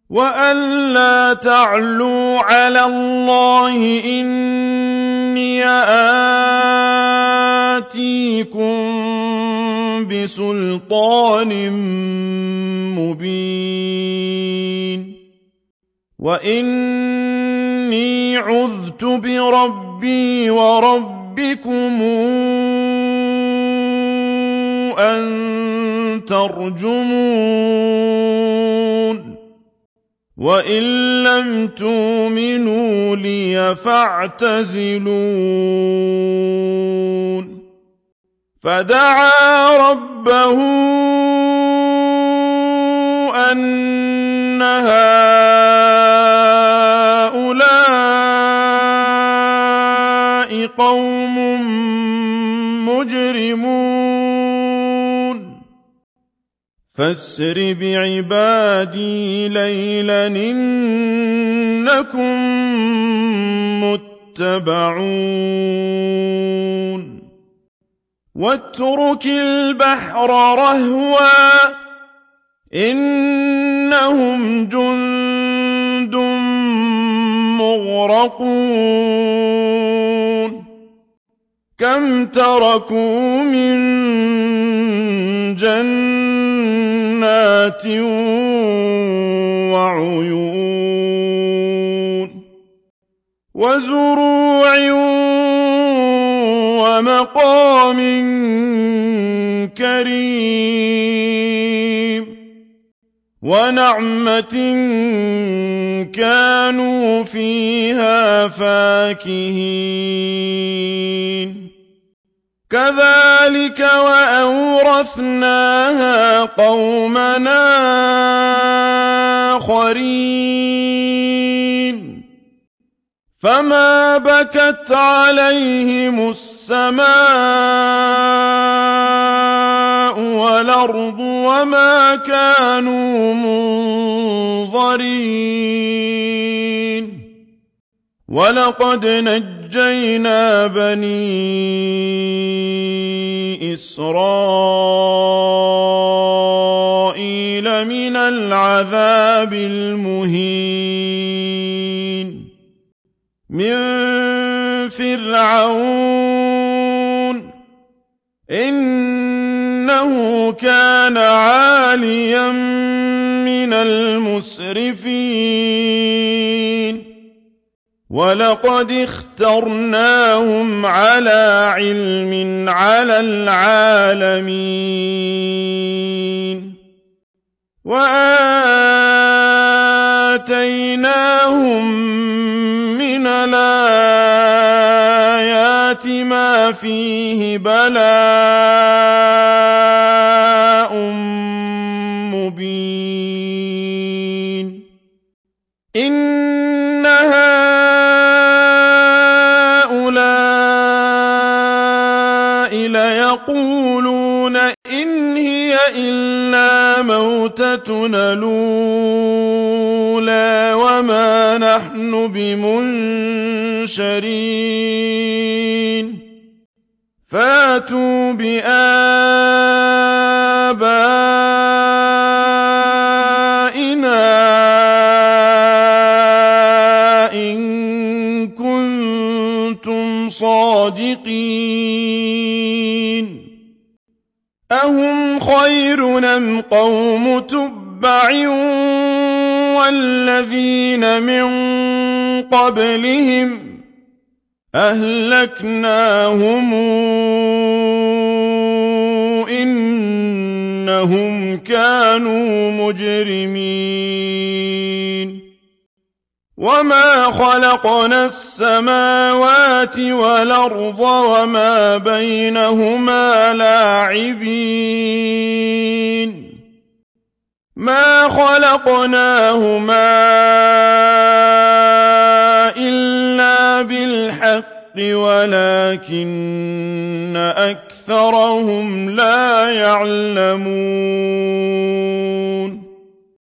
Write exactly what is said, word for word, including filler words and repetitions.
وألا تعلوا على الله إني آتيكم بسلطان مبين وإني عذت بربي وربكم أن ترجمون وإن لم تؤمنوا لي فاعتزلون فدعا ربه أن هؤلاء قوم مجرمون فاسر بعبادي ليلا إنكم متبعون واترك البحر رهوا إنهم جند مغرقون كم تركوا من جنات وعيون وزروع ومقام كريم ونعمة كانوا فيها فاكهين كذلك وأورثناها قومنا آخرين فما بكت عليهم السماء والأرض وما كانوا منظرين ولقد نجينا بني إسرائيل من العذاب المهين من فرعون إنه كان عاليا من المسرفين ولقد اخترناهم على علم على العالمين وآتيناهم من الآيات ما فيه بلاء مبين إن هؤلاء ليقولون إن هي إلا موتتنا الأولى وما نحن بمنشرين فاتوا بآبائنا إن كنتم صادقين أهم خير أم قوم تبع والذين من قبلهم أهلكناهم إنهم كانوا مجرمين وما خلقنا السماوات والأرض وما بينهما لاعبين ما خلقناهما إلا بالحق ولكن أكثرهم لا يعلمون